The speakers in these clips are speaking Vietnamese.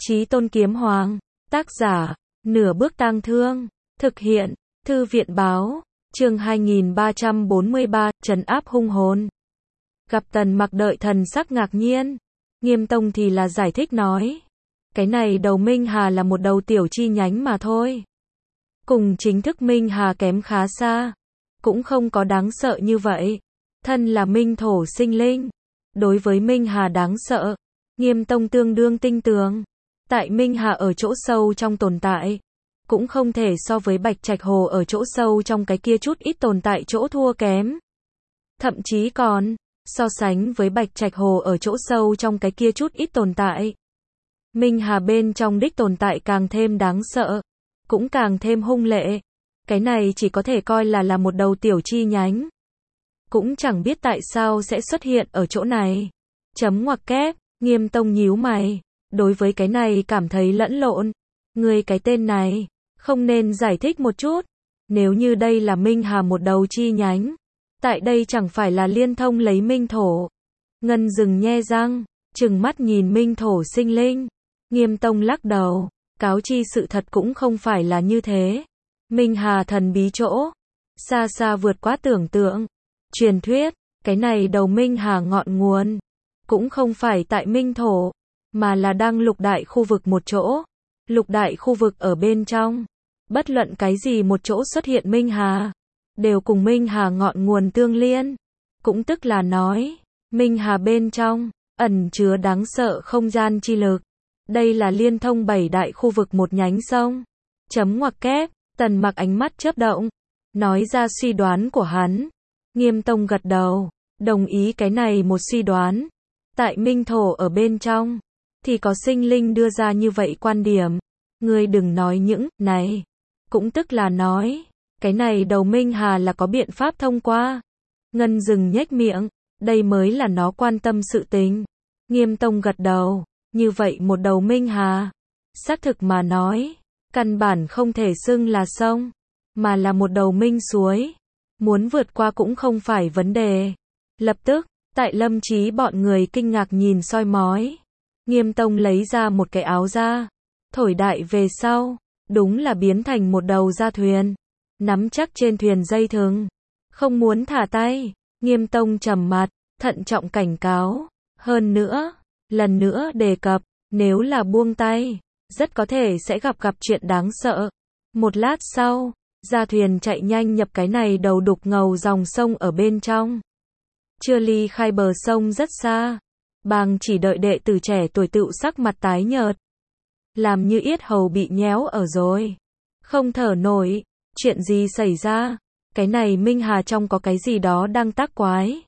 Chí Tôn Kiếm Hoàng, tác giả, Nửa Bước Tang Thương, thực hiện, Thư viện báo, chương 2343, trấn áp hung hồn. Gặp Tần Mặc đợi thần sắc ngạc nhiên, Nghiêm Tông thì là giải thích nói, cái này đầu Minh Hà là một đầu tiểu chi nhánh mà thôi. Cùng chính thức Minh Hà kém khá xa, cũng không có đáng sợ như vậy. Thân là Minh Thổ sinh linh, đối với Minh Hà đáng sợ, Nghiêm Tông tương đương tinh tường. Tại Minh Hà ở chỗ sâu trong tồn tại, cũng không thể so với Bạch Trạch Hồ ở chỗ sâu trong cái kia chút ít tồn tại chỗ thua kém. Thậm chí còn, so sánh với Bạch Trạch Hồ ở chỗ sâu trong cái kia chút ít tồn tại, Minh Hà bên trong đích tồn tại càng thêm đáng sợ, cũng càng thêm hung lệ. Cái này chỉ có thể coi là một đầu tiểu chi nhánh. Cũng chẳng biết tại sao sẽ xuất hiện ở chỗ này. Chấm ngoặc kép, Nghiêm Tông nhíu mày, đối với cái này cảm thấy lẫn lộn. Người cái tên này, không nên giải thích một chút. Nếu như đây là Minh Hà một đầu chi nhánh, tại đây chẳng phải là liên thông lấy Minh Thổ. Ngân dừng nhe răng, trừng mắt nhìn Minh Thổ sinh linh. Nghiêm Tông lắc đầu, cáo chi sự thật cũng không phải là như thế. Minh Hà thần bí chỗ, xa xa vượt quá tưởng tượng. Truyền thuyết, cái này đầu Minh Hà ngọn nguồn, cũng không phải tại Minh Thổ, mà là đang lục đại khu vực một chỗ. Lục đại khu vực ở bên trong, bất luận cái gì một chỗ xuất hiện Minh Hà, đều cùng Minh Hà ngọn nguồn tương liên. Cũng tức là nói, Minh Hà bên trong, ẩn chứa đáng sợ không gian chi lực. Đây là liên thông 7 đại khu vực một nhánh sông. Chấm ngoặc kép, Tần Mặc ánh mắt chớp động, nói ra suy đoán của hắn. Nghiêm Tông gật đầu, đồng ý cái này một suy đoán. Tại Minh Thổ ở bên trong, thì có sinh linh đưa ra như vậy quan điểm. Ngươi đừng nói những này. Cũng tức là nói, cái này đầu Minh Hà là có biện pháp thông qua. Ngân dừng nhếch miệng, đây mới là nó quan tâm sự tình. Nghiêm Tông gật đầu, như vậy một đầu Minh Hà, xác thực mà nói, căn bản không thể xưng là sông, mà là một đầu Minh suối. Muốn vượt qua cũng không phải vấn đề. Lập tức, tại Lâm Chí bọn người kinh ngạc nhìn soi mói. Nghiêm Tông lấy ra một cái áo ra, thổi đại về sau, đúng là biến thành một đầu da thuyền, nắm chắc trên thuyền dây thừng, không muốn thả tay. Nghiêm Tông trầm mặt, thận trọng cảnh cáo, hơn nữa, lần nữa đề cập, nếu là buông tay, rất có thể sẽ gặp chuyện đáng sợ. Một lát sau, da thuyền chạy nhanh nhập cái này đầu đục ngầu dòng sông ở bên trong. Chưa ly khai bờ sông rất xa, Bàng chỉ đợi đệ tử trẻ tuổi tựu sắc mặt tái nhợt, làm như yết hầu bị nhéo ở rồi, không thở nổi. Chuyện gì xảy ra? Cái này Minh Hà trong có cái gì đó đang tác quái.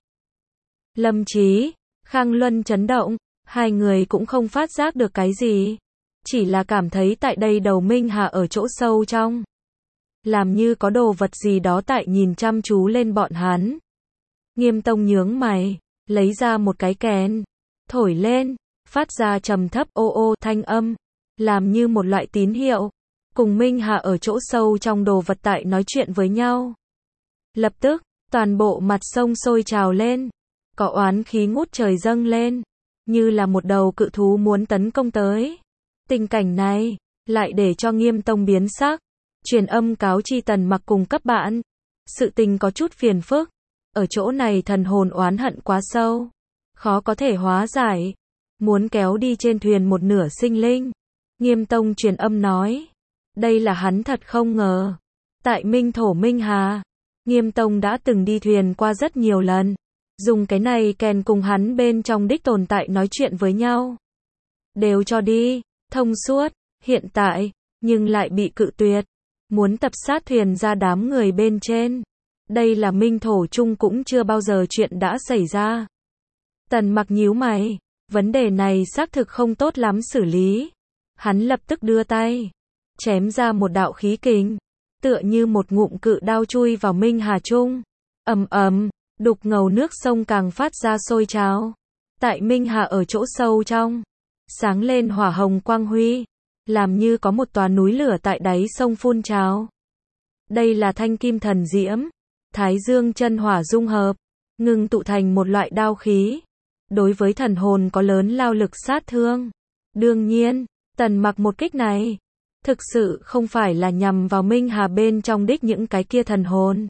Lâm Chí, Khang Luân chấn động, hai người cũng không phát giác được cái gì, chỉ là cảm thấy tại đây đầu Minh Hà ở chỗ sâu trong, làm như có đồ vật gì đó tại nhìn chăm chú lên bọn hắn. Nghiêm Tông nhướng mày, lấy ra một cái kèn, thổi lên, phát ra trầm thấp ô ô thanh âm, làm như một loại tín hiệu, cùng Minh Hà ở chỗ sâu trong đồ vật tại nói chuyện với nhau. Lập tức, toàn bộ mặt sông sôi trào lên, có oán khí ngút trời dâng lên, như là một đầu cự thú muốn tấn công tới. Tình cảnh này, lại để cho Nghiêm Tông biến sắc, truyền âm cáo chi Tần Mặc cùng các bạn. Sự tình có chút phiền phức, ở chỗ này thần hồn oán hận quá sâu, khó có thể hóa giải, muốn kéo đi trên thuyền một nửa sinh linh. Nghiêm Tông truyền âm nói, đây là hắn thật không ngờ. Tại Minh Thổ Minh Hà, Nghiêm Tông đã từng đi thuyền qua rất nhiều lần, dùng cái này kèn cùng hắn bên trong đích tồn tại nói chuyện với nhau. Đều cho đi, thông suốt, hiện tại, nhưng lại bị cự tuyệt, muốn tập sát thuyền ra đám người bên trên. Đây là Minh Thổ chung cũng chưa bao giờ chuyện đã xảy ra. Tần Mặc nhíu mày, vấn đề này xác thực không tốt lắm xử lý. Hắn lập tức đưa tay, chém ra một đạo khí kình, tựa như một ngụm cự đao chui vào Minh Hà chung. Ầm ầm, đục ngầu nước sông càng phát ra sôi trào. Tại Minh Hà ở chỗ sâu trong, sáng lên hỏa hồng quang huy, làm như có một tòa núi lửa tại đáy sông phun trào. Đây là thanh kim thần diễm, thái dương chân hỏa dung hợp, ngưng tụ thành một loại đao khí, đối với thần hồn có lớn lao lực sát thương. Đương nhiên, Tần Mặc một kích này, thực sự không phải là nhằm vào Minh Hà bên trong đích những cái kia thần hồn,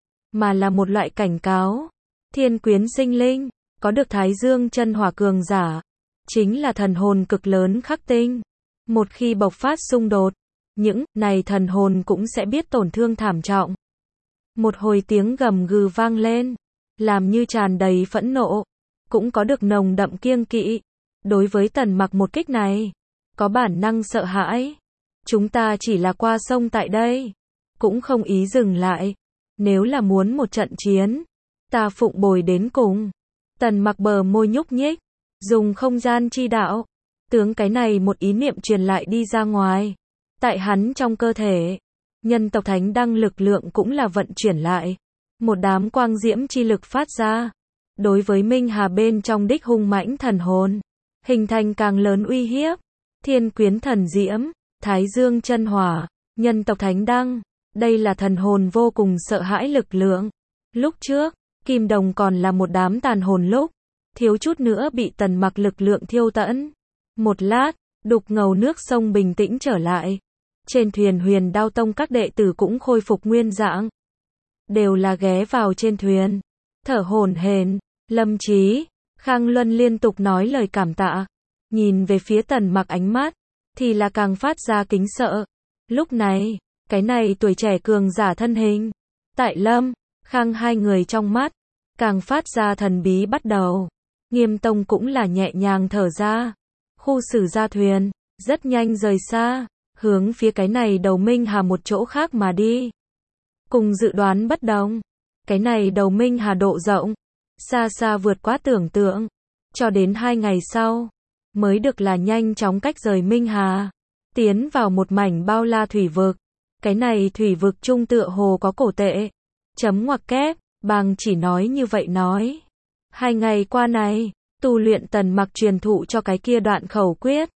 mà là một loại cảnh cáo. Thiên quyến sinh linh, có được Thái Dương chân hỏa cường giả, chính là thần hồn cực lớn khắc tinh. Một khi bộc phát xung đột, những này thần hồn cũng sẽ biết tổn thương thảm trọng. Một hồi tiếng gầm gừ vang lên, làm như tràn đầy phẫn nộ, cũng có được nồng đậm kiêng kỵ. Đối với Tần Mặc một kích này, có bản năng sợ hãi. Chúng ta chỉ là qua sông tại đây, cũng không ý dừng lại. Nếu là muốn một trận chiến, ta phụng bồi đến cùng. Tần Mặc bờ môi nhúc nhích, dùng không gian chi đạo, tướng cái này một ý niệm truyền lại đi ra ngoài. Tại hắn trong cơ thể, nhân tộc thánh đăng lực lượng cũng là vận chuyển lại. Một đám quang diễm chi lực phát ra. Đối với Minh Hà bên trong đích hung mãnh thần hồn, hình thành càng lớn uy hiếp. Thiên quyến thần diễm, Thái Dương chân hỏa, nhân tộc thánh đăng. Đây là thần hồn vô cùng sợ hãi lực lượng. Lúc trước, Kim Đồng còn là một đám tàn hồn lúc, thiếu chút nữa bị Tần Mặc lực lượng thiêu tẫn. Một lát, đục ngầu nước sông bình tĩnh trở lại. Trên thuyền Huyền Đao Tông các đệ tử cũng khôi phục nguyên dạng. Đều là ghé vào trên thuyền, thở hổn hển. Lâm Chí, Khang Luân liên tục nói lời cảm tạ. Nhìn về phía Tần Mặc ánh mắt, thì là càng phát ra kính sợ. Lúc này, cái này tuổi trẻ cường giả thân hình, tại Lâm, Khang hai người trong mắt, càng phát ra thần bí bắt đầu. Nghiêm Tông cũng là nhẹ nhàng thở ra. Khu xử ra thuyền, rất nhanh rời xa, hướng phía cái này đầu Minh Hà một chỗ khác mà đi. Cùng dự đoán bất đồng, cái này đầu Minh Hà độ rộng, xa xa vượt quá tưởng tượng. Cho đến 2 ngày sau, mới được là nhanh chóng cách rời Minh Hà, tiến vào một mảnh bao la thủy vực. Cái này thủy vực trung tựa hồ có cổ tệ. Chấm ngoặc kép, Bàng chỉ nói như vậy nói. 2 ngày qua này, tu luyện Tần Mặc truyền thụ cho cái kia đoạn khẩu quyết.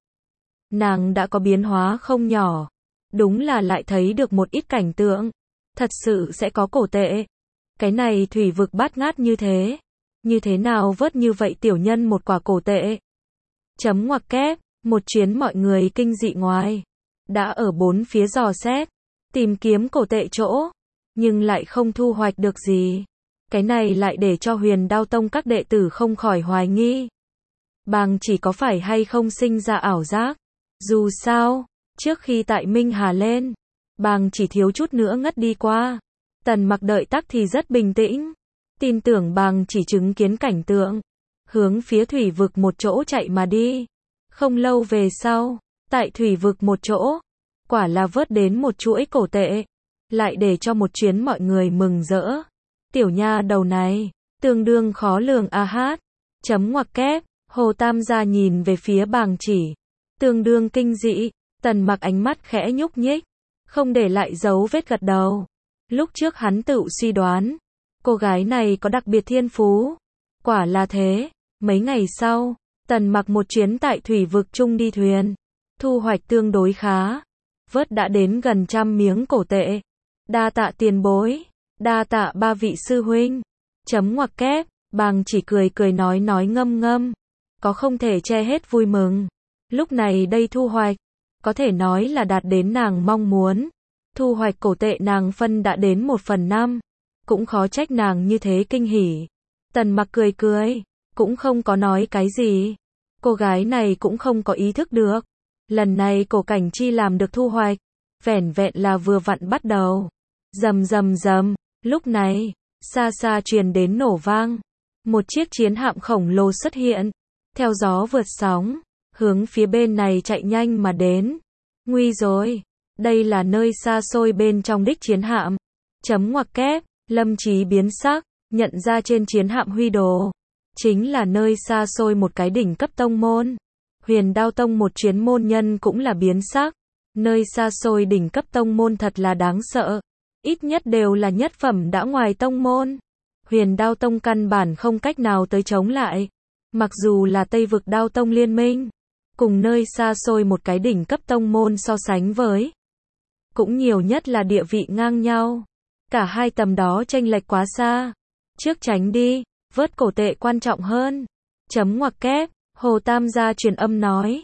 Nàng đã có biến hóa không nhỏ. Đúng là lại thấy được một ít cảnh tượng. Thật sự sẽ có cổ tệ. Cái này thủy vực bát ngát như thế. Như thế nào vớt như vậy tiểu nhân một quả cổ tệ. Chấm ngoặc kép, một chuyến mọi người kinh dị ngoài. Đã ở bốn phía dò xét, tìm kiếm cổ tệ chỗ. Nhưng lại không thu hoạch được gì. Cái này lại để cho Huyền Đao Tông các đệ tử không khỏi hoài nghi. Bàng chỉ có phải hay không sinh ra ảo giác. Dù sao, trước khi tại Minh Hà lên, Bàng chỉ thiếu chút nữa ngất đi qua. Tần Mặc đợi tắc thì rất bình tĩnh. Tin tưởng Bàng chỉ chứng kiến cảnh tượng. Hướng phía thủy vực một chỗ chạy mà đi. Không lâu về sau, tại thủy vực một chỗ, quả là vớt đến một chuỗi cổ tệ. Lại để cho một chuyến mọi người mừng rỡ. Tiểu nha đầu này, tương đương khó lường a hát. Chấm ngoặc kép, Hồ Tam gia nhìn về phía Bàng chỉ. Tương đương kinh dị, Tần Mặc ánh mắt khẽ nhúc nhích. Không để lại dấu vết gật đầu. Lúc trước hắn tự suy đoán, cô gái này có đặc biệt thiên phú. Quả là thế, mấy ngày sau, Tần Mặc một chuyến tại thủy vực trung đi thuyền. Thu hoạch tương đối khá. Vớt đã đến gần 100 miếng cổ tệ. Đa tạ tiền bối. Đa tạ ba vị sư huynh. Chấm ngoặc kép, Bàng chỉ cười cười nói ngâm ngâm. Có không thể che hết vui mừng. Lúc này đây thu hoạch, có thể nói là đạt đến nàng mong muốn. Thu hoạch cổ tệ nàng phân đã đến 1/5. Cũng khó trách nàng như thế kinh hỉ. Tần Mặc cười cười, cũng không có nói cái gì. Cô gái này cũng không có ý thức được. Lần này cổ cảnh chi làm được thu hoạch, vẻn vẹn là vừa vặn bắt đầu. Rầm rầm rầm, lúc này, xa xa truyền đến nổ vang. Một chiếc chiến hạm khổng lồ xuất hiện, theo gió vượt sóng, hướng phía bên này chạy nhanh mà đến. Nguy rồi, đây là nơi xa xôi bên trong đích chiến hạm. Chấm ngoặc kép, Lâm Chí biến sắc, nhận ra trên chiến hạm huy đồ. Chính là nơi xa xôi một cái đỉnh cấp tông môn. Huyền Đao Tông một chuyến môn nhân cũng là biến sắc. Nơi xa xôi đỉnh cấp tông môn thật là đáng sợ. Ít nhất đều là nhất phẩm đã ngoài tông môn. Huyền Đao Tông căn bản không cách nào tới chống lại. Mặc dù là Tây vực Đao Tông liên minh, cùng nơi xa xôi một cái đỉnh cấp tông môn so sánh với, cũng nhiều nhất là địa vị ngang nhau. Cả hai tầm đó chênh lệch quá xa. Trước tránh đi, vớt cổ tệ quan trọng hơn. Chấm ngoặc kép, Hồ Tam gia truyền âm nói.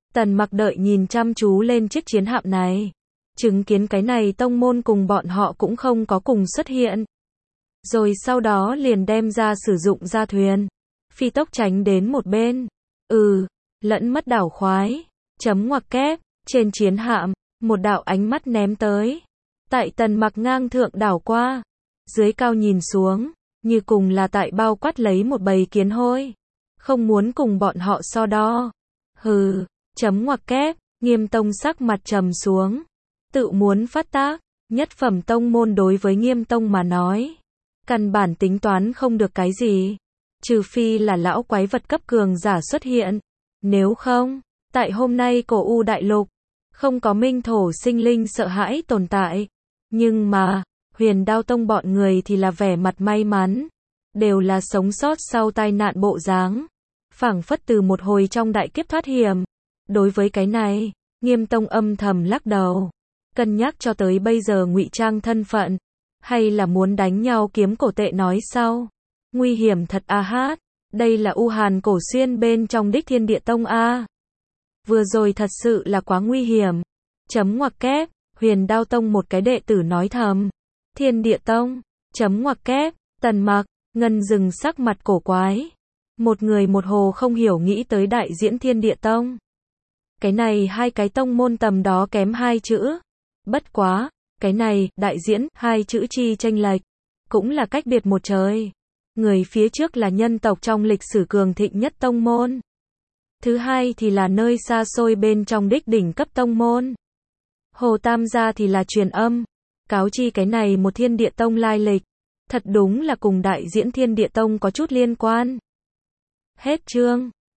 Tần Mặc đợi nhìn chăm chú lên chiếc chiến hạm này. Chứng kiến cái này tông môn cùng bọn họ cũng không có cùng xuất hiện. Rồi sau đó liền đem ra sử dụng ra thuyền. Phi tốc tránh đến một bên. Lẫn mất đảo khoái. Chấm ngoặc kép. Trên chiến hạm, một đạo ánh mắt ném tới. Tại Tần Mặc ngang thượng đảo qua. Dưới cao nhìn xuống, như cùng là tại bao quát lấy một bầy kiến hôi. Không muốn cùng bọn họ so đo. Chấm ngoặc kép. Nghiêm Tông sắc mặt trầm xuống. Tự muốn phát tác. Nhất phẩm tông môn đối với Nghiêm Tông mà nói, căn bản tính toán không được cái gì. Trừ phi là lão quái vật cấp cường giả xuất hiện. Nếu không, tại hôm nay cổ U đại lục, không có minh thổ sinh linh sợ hãi tồn tại. Nhưng mà, Huyền Đao Tông bọn người thì là vẻ mặt may mắn. Đều là sống sót sau tai nạn bộ dáng. Phảng phất từ một hồi trong đại kiếp thoát hiểm. Đối với cái này, Nghiêm Tông âm thầm lắc đầu. Cân nhắc cho tới bây giờ ngụy trang thân phận. Hay là muốn đánh nhau kiếm cổ tệ nói sau. Nguy hiểm thật a hát. Đây là U Hàn Cổ Xuyên bên trong đích Thiên Địa Tông a. Vừa rồi thật sự là quá nguy hiểm. Chấm ngoặc kép. Huyền Đao Tông một cái đệ tử nói thầm. Thiên Địa Tông. Chấm ngoặc kép. Tần Mặc. Ngân dừng sắc mặt cổ quái. Một người một hồ không hiểu nghĩ tới đại diễn Thiên Địa Tông. Cái này hai cái tông môn tầm đó kém hai chữ. Bất quá, cái này, đại diễn, hai chữ chi chênh lệch, cũng là cách biệt một trời. Người phía trước là nhân tộc trong lịch sử cường thịnh nhất tông môn. Thứ hai thì là nơi xa xôi bên trong đích đỉnh cấp tông môn. Hồ Tam gia thì là truyền âm, cáo chi cái này một Thiên Địa Tông lai lịch. Thật đúng là cùng đại diễn Thiên Địa Tông có chút liên quan. Hết chương.